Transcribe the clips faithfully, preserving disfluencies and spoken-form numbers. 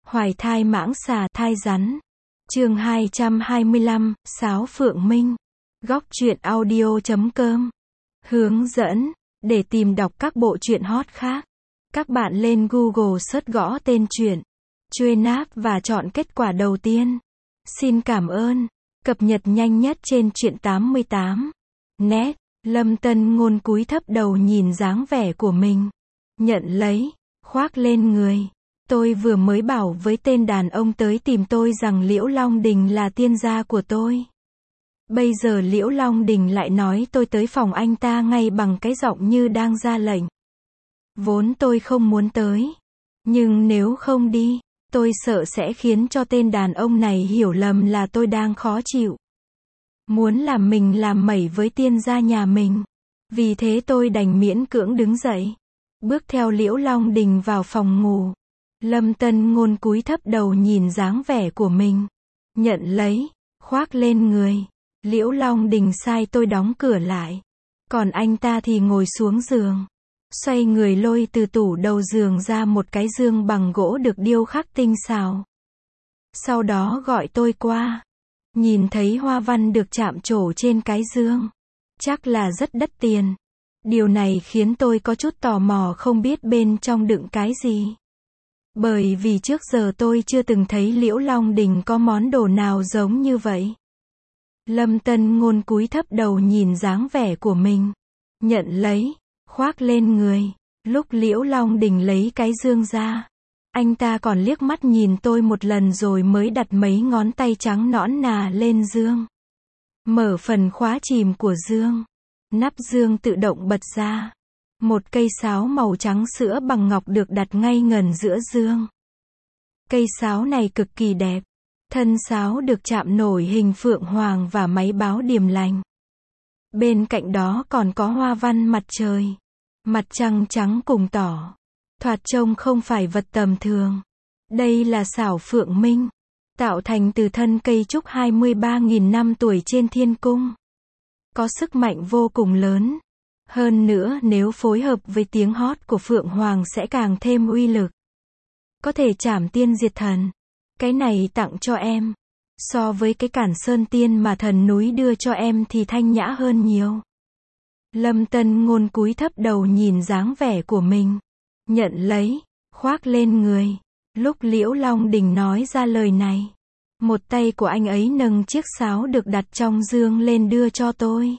Hoài thai mãng xà thai rắn. Chương hai trăm hai mươi lăm, Sáo Phượng Minh. Góc truyện audio chấm com. Hướng dẫn. Để tìm đọc các bộ truyện hot khác, các bạn lên Google search gõ tên truyện Truy Nap và chọn kết quả đầu tiên. Xin cảm ơn. Cập nhật nhanh nhất trên truyện tám mươi tám net. Lâm Tân Ngôn cúi thấp đầu nhìn dáng vẻ của mình. Nhận lấy, khoác lên người. Tôi vừa mới bảo với tên đàn ông tới tìm tôi rằng Liễu Long Đình là tiên gia của tôi. Bây giờ Liễu Long Đình lại nói tôi tới phòng anh ta ngay bằng cái giọng như đang ra lệnh. Vốn tôi không muốn tới. Nhưng nếu không đi, tôi sợ sẽ khiến cho tên đàn ông này hiểu lầm là tôi đang khó chịu. Muốn làm mình làm mẩy với tiên gia nhà mình. Vì thế tôi đành miễn cưỡng đứng dậy. Bước theo Liễu Long Đình vào phòng ngủ. Lâm Tân Ngôn cúi thấp đầu nhìn dáng vẻ của mình. Nhận lấy, khoác lên người. Liễu Long Đình sai tôi đóng cửa lại. Còn anh ta thì ngồi xuống giường. Xoay người lôi từ tủ đầu giường ra một cái dương bằng gỗ được điêu khắc tinh xảo. Sau đó gọi tôi qua. Nhìn thấy hoa văn được chạm trổ trên cái dương. Chắc là rất đắt tiền. Điều này khiến tôi có chút tò mò không biết bên trong đựng cái gì. Bởi vì trước giờ tôi chưa từng thấy Liễu Long Đình có món đồ nào giống như vậy. Lâm Tân Ngôn cúi thấp đầu nhìn dáng vẻ của mình. Nhận lấy, khoác lên người. Lúc Liễu Long Đình lấy cái dương ra, anh ta còn liếc mắt nhìn tôi một lần rồi mới đặt mấy ngón tay trắng nõn nà lên dương. Mở phần khóa chìm của dương. Nắp dương tự động bật ra. Một cây sáo màu trắng sữa bằng ngọc được đặt ngay ngần giữa dương. Cây sáo này cực kỳ đẹp. Thân sáo được chạm nổi hình phượng hoàng và máy báo điềm lành. Bên cạnh đó còn có hoa văn mặt trời, mặt trăng trắng cùng tỏ. Thoạt trông không phải vật tầm thường. Đây là Sáo Phượng Minh, tạo thành từ thân cây trúc hai mươi ba nghìn năm tuổi trên thiên cung. Có sức mạnh vô cùng lớn. Hơn nữa nếu phối hợp với tiếng hót của Phượng Hoàng sẽ càng thêm uy lực. Có thể trảm tiên diệt thần. Cái này tặng cho em. So với cái Cản Sơn Tiên mà thần núi đưa cho em thì thanh nhã hơn nhiều. Lâm Tân Ngôn cúi thấp đầu nhìn dáng vẻ của mình. Nhận lấy, khoác lên người. Lúc Liễu Long Đình nói ra lời này, một tay của anh ấy nâng chiếc sáo được đặt trong dương lên đưa cho tôi.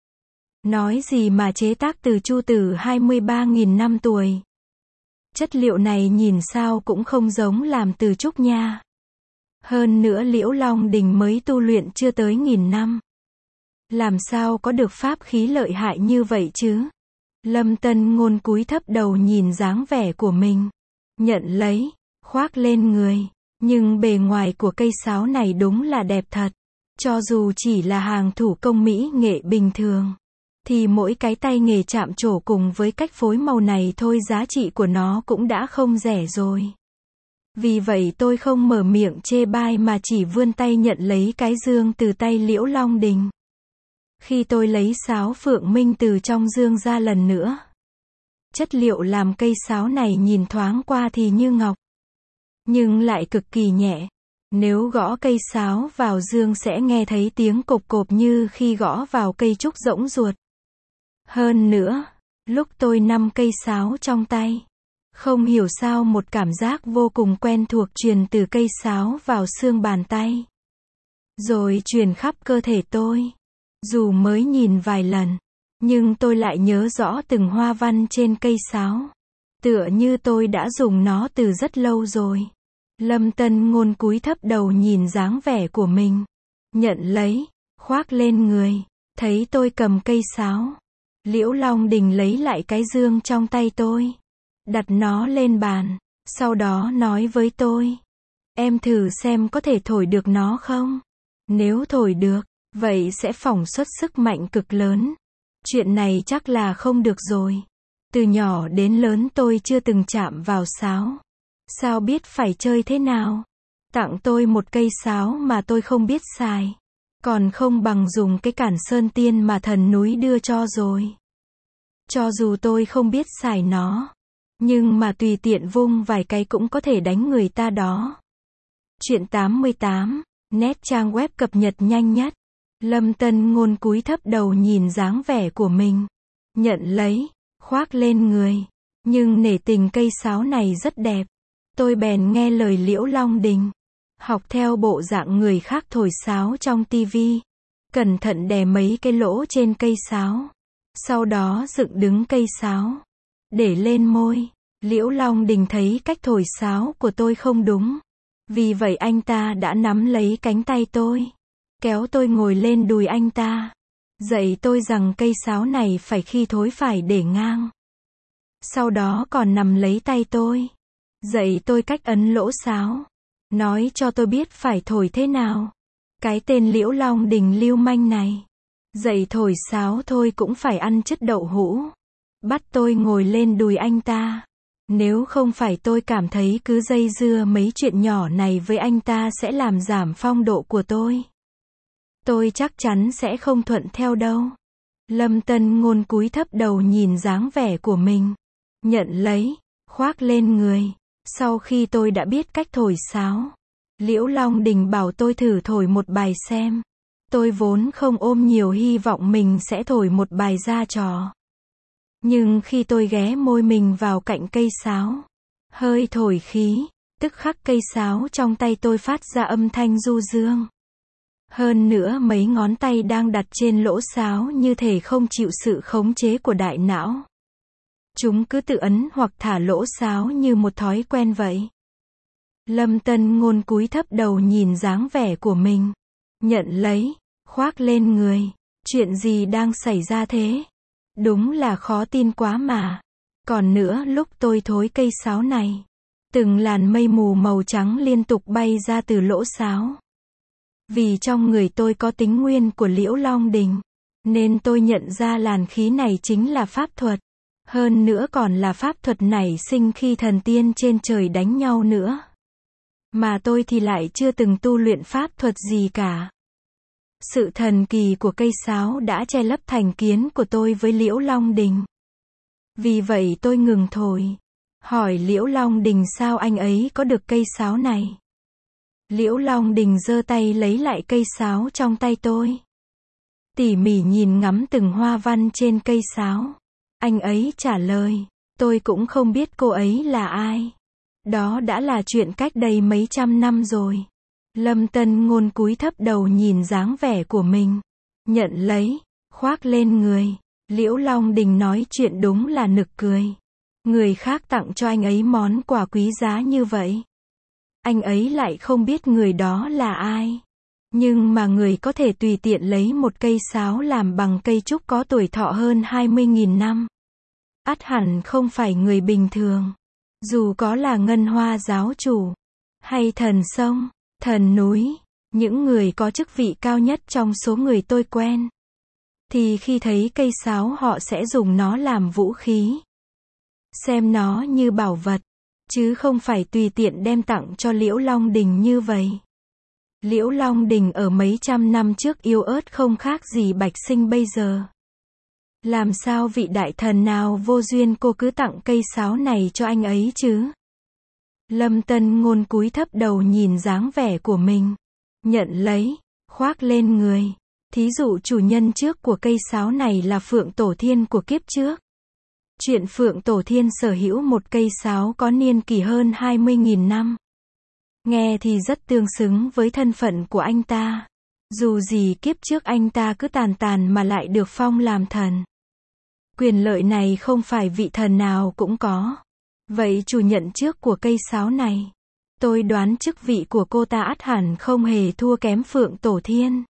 Nói gì mà chế tác từ chu tử hai mươi ba nghìn năm tuổi. Chất liệu này nhìn sao cũng không giống làm từ trúc nha. Hơn nữa Liễu Long Đình mới tu luyện chưa tới nghìn năm. Làm sao có được pháp khí lợi hại như vậy chứ? Lâm Tân Ngôn cúi thấp đầu nhìn dáng vẻ của mình. Nhận lấy, khoác lên người. Nhưng bề ngoài của cây sáo này đúng là đẹp thật. Cho dù chỉ là hàng thủ công mỹ nghệ bình thường, thì mỗi cái tay nghề chạm trổ cùng với cách phối màu này thôi giá trị của nó cũng đã không rẻ rồi. Vì vậy tôi không mở miệng chê bai mà chỉ vươn tay nhận lấy cái dương từ tay Liễu Long Đình. Khi tôi lấy Sáo Phượng Minh từ trong dương ra lần nữa, chất liệu làm cây sáo này nhìn thoáng qua thì như ngọc, nhưng lại cực kỳ nhẹ. Nếu gõ cây sáo vào dương sẽ nghe thấy tiếng cộp cộp như khi gõ vào cây trúc rỗng ruột. Hơn nữa, lúc tôi nắm cây sáo trong tay, không hiểu sao một cảm giác vô cùng quen thuộc truyền từ cây sáo vào xương bàn tay, rồi truyền khắp cơ thể tôi. Dù mới nhìn vài lần, nhưng tôi lại nhớ rõ từng hoa văn trên cây sáo. Tựa như tôi đã dùng nó từ rất lâu rồi. Lâm Tân Ngôn cúi thấp đầu nhìn dáng vẻ của mình. Nhận lấy, khoác lên người. Thấy tôi cầm cây sáo, Liễu Long Đình lấy lại cái dương trong tay tôi, đặt nó lên bàn, sau đó nói với tôi. Em thử xem có thể thổi được nó không? Nếu thổi được, vậy sẽ phóng xuất sức mạnh cực lớn. Chuyện này chắc là không được rồi. Từ nhỏ đến lớn tôi chưa từng chạm vào sáo. Sao biết phải chơi thế nào? Tặng tôi một cây sáo mà tôi không biết xài. Còn không bằng dùng cái Cản Sơn Tiên mà thần núi đưa cho rồi. Cho dù tôi không biết xài nó, nhưng mà tùy tiện vung vài cái cũng có thể đánh người ta đó. Truyện tám mươi tám, nét trang web cập nhật nhanh nhất. Lâm Tân Ngôn cúi thấp đầu nhìn dáng vẻ của mình. Nhận lấy, khoác lên người. Nhưng nể tình cây sáo này rất đẹp. Tôi bèn nghe lời Liễu Long Đình. Học theo bộ dạng người khác thổi sáo trong tivi. Cẩn thận đè mấy cái lỗ trên cây sáo. Sau đó dựng đứng cây sáo. Để lên môi. Liễu Long Đình thấy cách thổi sáo của tôi không đúng. Vì vậy anh ta đã nắm lấy cánh tay tôi. Kéo tôi ngồi lên đùi anh ta. Dạy tôi rằng cây sáo này phải khi thổi phải để ngang. Sau đó còn nắm lấy tay tôi. Dạy tôi cách ấn lỗ sáo. Nói cho tôi biết phải thổi thế nào. Cái tên Liễu Long Đình lưu manh này. Dạy thổi sáo thôi cũng phải ăn chất đậu hũ. Bắt tôi ngồi lên đùi anh ta. Nếu không phải tôi cảm thấy cứ dây dưa mấy chuyện nhỏ này với anh ta sẽ làm giảm phong độ của tôi. Tôi chắc chắn sẽ không thuận theo đâu. Lâm Tân Ngôn cúi thấp đầu nhìn dáng vẻ của mình. Nhận lấy, khoác lên người. Sau khi tôi đã biết cách thổi sáo, Liễu Long Đình bảo tôi thử thổi một bài xem. Tôi vốn không ôm nhiều hy vọng mình sẽ thổi một bài ra trò. Nhưng khi tôi ghé môi mình vào cạnh cây sáo, hơi thổi khí, tức khắc cây sáo trong tay tôi phát ra âm thanh du dương. Hơn nữa mấy ngón tay đang đặt trên lỗ sáo như thể không chịu sự khống chế của đại não. Chúng cứ tự ấn hoặc thả lỗ sáo như một thói quen vậy. Lâm Tân Ngôn cúi thấp đầu nhìn dáng vẻ của mình. Nhận lấy, khoác lên người. Chuyện gì đang xảy ra thế? Đúng là khó tin quá mà. Còn nữa lúc tôi thổi cây sáo này, từng làn mây mù màu trắng liên tục bay ra từ lỗ sáo. Vì trong người tôi có tính nguyên của Liễu Long Đình, nên tôi nhận ra làn khí này chính là pháp thuật. Hơn nữa còn là pháp thuật nảy sinh khi thần tiên trên trời đánh nhau nữa. Mà tôi thì lại chưa từng tu luyện pháp thuật gì cả. Sự thần kỳ của cây sáo đã che lấp thành kiến của tôi với Liễu Long Đình. Vì vậy tôi ngừng thổi. Hỏi Liễu Long Đình sao anh ấy có được cây sáo này. Liễu Long Đình giơ tay lấy lại cây sáo trong tay tôi. Tỉ mỉ nhìn ngắm từng hoa văn trên cây sáo. Anh ấy trả lời, tôi cũng không biết cô ấy là ai. Đó đã là chuyện cách đây mấy trăm năm rồi. Lâm Tân Ngôn cúi thấp đầu nhìn dáng vẻ của mình. Nhận lấy, khoác lên người. Liễu Long Đình nói chuyện đúng là nực cười. Người khác tặng cho anh ấy món quà quý giá như vậy. Anh ấy lại không biết người đó là ai. Nhưng mà người có thể tùy tiện lấy một cây sáo làm bằng cây trúc có tuổi thọ hơn hai mươi nghìn năm. Ắt hẳn không phải người bình thường. Dù có là Ngân Hoa giáo chủ, hay thần sông, thần núi, những người có chức vị cao nhất trong số người tôi quen, thì khi thấy cây sáo họ sẽ dùng nó làm vũ khí. Xem nó như bảo vật, chứ không phải tùy tiện đem tặng cho Liễu Long Đình như vậy. Liễu Long Đình ở mấy trăm năm trước yếu ớt không khác gì Bạch Sinh bây giờ. Làm sao vị đại thần nào vô duyên cô cứ tặng cây sáo này cho anh ấy chứ? Lâm Tân Ngôn cúi thấp đầu nhìn dáng vẻ của mình. Nhận lấy, khoác lên người. Thí dụ chủ nhân trước của cây sáo này là Phượng Tổ Thiên của kiếp trước. Chuyện Phượng Tổ Thiên sở hữu một cây sáo có niên kỷ hơn hai mươi nghìn năm. Nghe thì rất tương xứng với thân phận của anh ta. Dù gì kiếp trước anh ta cứ tàn tàn mà lại được phong làm thần. Quyền lợi này không phải vị thần nào cũng có. Vậy chủ nhận trước của cây sáo này, tôi đoán chức vị của cô ta ắt hẳn không hề thua kém Phượng Tổ Thiên.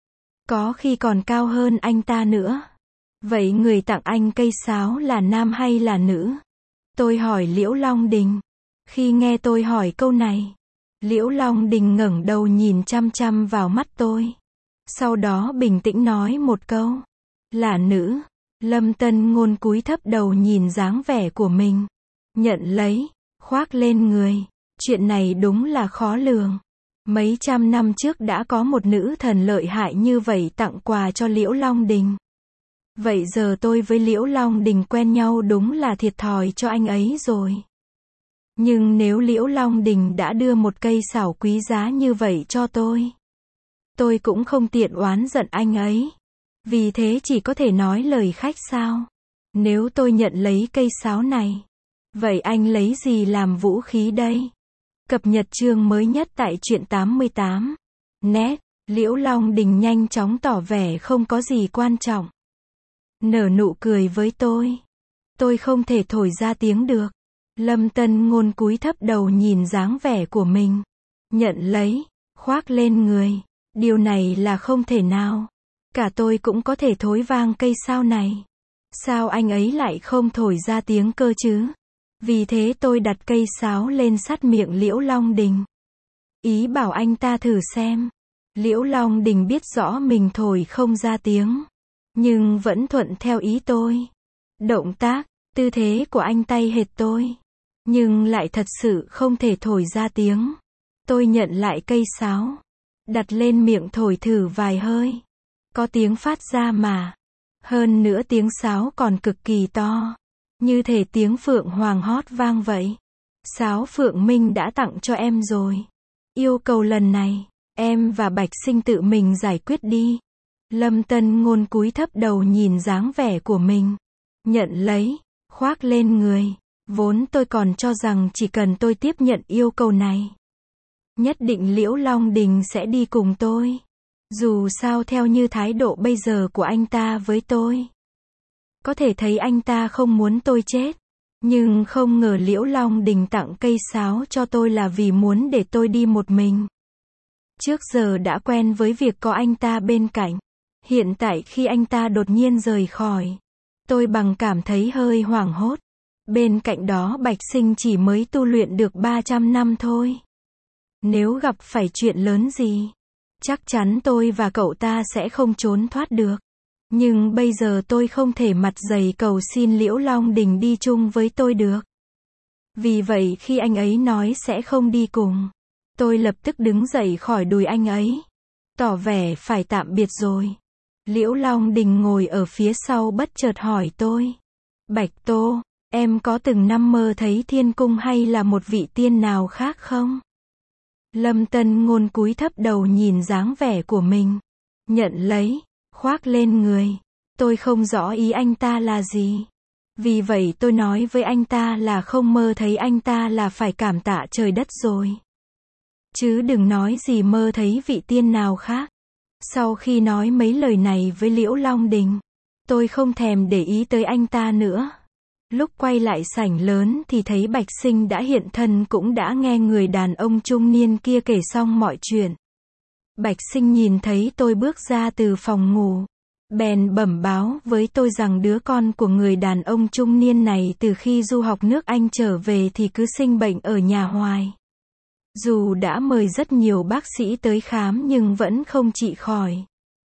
Có khi còn cao hơn anh ta nữa. Vậy người tặng anh cây sáo là nam hay là nữ? Tôi hỏi Liễu Long Đình. Khi nghe tôi hỏi câu này, Liễu Long Đình ngẩng đầu nhìn chăm chăm vào mắt tôi. Sau đó bình tĩnh nói một câu. Là nữ. Lâm Tân Ngôn cúi thấp đầu nhìn dáng vẻ của mình. Nhận lấy, khoác lên người. Chuyện này đúng là khó lường. Mấy trăm năm trước đã có một nữ thần lợi hại như vậy tặng quà cho Liễu Long Đình. Vậy giờ tôi với Liễu Long Đình quen nhau đúng là thiệt thòi cho anh ấy rồi. Nhưng nếu Liễu Long Đình đã đưa một cây sảo quý giá như vậy cho tôi, tôi cũng không tiện oán giận anh ấy. Vì thế chỉ có thể nói lời khách sáo. Nếu tôi nhận lấy cây sáo này, vậy anh lấy gì làm vũ khí đây? Cập nhật chương mới nhất tại truyện tám mươi tám net. Liễu Long Đình nhanh chóng tỏ vẻ không có gì quan trọng. Nở nụ cười với tôi. Tôi không thể thổi ra tiếng được. Lâm Tân Ngôn cúi thấp đầu nhìn dáng vẻ của mình. Nhận lấy, khoác lên người. Điều này là không thể nào. Cả tôi cũng có thể thổi vang cây sáo này. Sao anh ấy lại không thổi ra tiếng cơ chứ? Vì thế tôi đặt cây sáo lên sát miệng Liễu Long Đình. Ý bảo anh ta thử xem. Liễu Long Đình biết rõ mình thổi không ra tiếng, nhưng vẫn thuận theo ý tôi. Động tác, tư thế của anh tay hệt tôi, nhưng lại thật sự không thể thổi ra tiếng. Tôi nhận lại cây sáo, đặt lên miệng thổi thử vài hơi. Có tiếng phát ra mà. Hơn nữa tiếng sáo còn cực kỳ to, như thể tiếng phượng hoàng hót vang vậy. Sáo Phượng Minh đã tặng cho em rồi. Yêu cầu lần này, em và Bạch Sinh tự mình giải quyết đi. Lâm Tân Ngôn cúi thấp đầu nhìn dáng vẻ của mình. Nhận lấy, khoác lên người. Vốn tôi còn cho rằng chỉ cần tôi tiếp nhận yêu cầu này, nhất định Liễu Long Đình sẽ đi cùng tôi. Dù sao theo như thái độ bây giờ của anh ta với tôi, có thể thấy anh ta không muốn tôi chết. Nhưng không ngờ Liễu Long Đình tặng cây sáo cho tôi là vì muốn để tôi đi một mình. Trước giờ đã quen với việc có anh ta bên cạnh. Hiện tại khi anh ta đột nhiên rời khỏi, tôi bằng cảm thấy hơi hoảng hốt. Bên cạnh đó Bạch Sinh chỉ mới tu luyện được ba trăm năm thôi. Nếu gặp phải chuyện lớn gì, chắc chắn tôi và cậu ta sẽ không trốn thoát được. Nhưng bây giờ tôi không thể mặt dày cầu xin Liễu Long Đình đi chung với tôi được. Vì vậy khi anh ấy nói sẽ không đi cùng, tôi lập tức đứng dậy khỏi đùi anh ấy, tỏ vẻ phải tạm biệt rồi. Liễu Long Đình ngồi ở phía sau bất chợt hỏi tôi. Bạch Tô, em có từng nằm mơ thấy thiên cung hay là một vị tiên nào khác không? Lâm Tân Ngôn cúi thấp đầu nhìn dáng vẻ của mình. Nhận lấy, khoác lên người. Tôi không rõ ý anh ta là gì. Vì vậy tôi nói với anh ta là không mơ thấy anh ta là phải cảm tạ trời đất rồi. Chứ đừng nói gì mơ thấy vị tiên nào khác. Sau khi nói mấy lời này với Liễu Long Đình, tôi không thèm để ý tới anh ta nữa. Lúc quay lại sảnh lớn thì thấy Bạch Sinh đã hiện thân, cũng đã nghe người đàn ông trung niên kia kể xong mọi chuyện. Bạch Sinh nhìn thấy tôi bước ra từ phòng ngủ, bèn bẩm báo với tôi rằng đứa con của người đàn ông trung niên này từ khi du học nước Anh trở về thì cứ sinh bệnh ở nhà hoài. Dù đã mời rất nhiều bác sĩ tới khám nhưng vẫn không trị khỏi.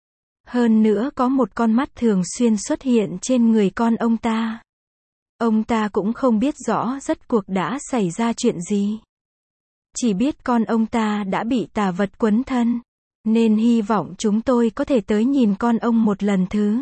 Hơn nữa có một con mắt thường xuyên xuất hiện trên người con ông ta. Ông ta cũng không biết rõ rốt cuộc đã xảy ra chuyện gì. Chỉ biết con ông ta đã bị tà vật quấn thân, nên hy vọng chúng tôi có thể tới nhìn con ông một lần thứ.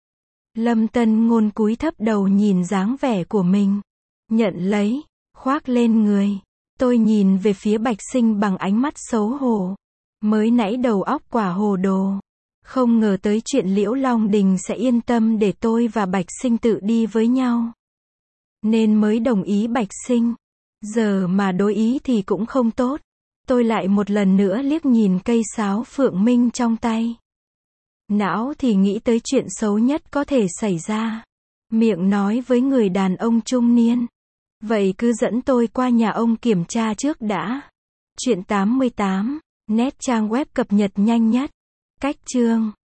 Lâm Tân Ngôn cúi thấp đầu nhìn dáng vẻ của mình. Nhận lấy, khoác lên người. Tôi nhìn về phía Bạch Sinh bằng ánh mắt xấu hổ. Mới nãy đầu óc quả hồ đồ. Không ngờ tới chuyện Liễu Long Đình sẽ yên tâm để tôi và Bạch Sinh tự đi với nhau, nên mới đồng ý Bạch Sinh. Giờ mà đối ý thì cũng không tốt. Tôi lại một lần nữa liếc nhìn cây sáo Phượng Minh trong tay. Não thì nghĩ tới chuyện xấu nhất có thể xảy ra. Miệng nói với người đàn ông trung niên. Vậy cứ dẫn tôi qua nhà ông kiểm tra trước đã. Truyện tám mươi tám net trang web cập nhật nhanh nhất. Cách chương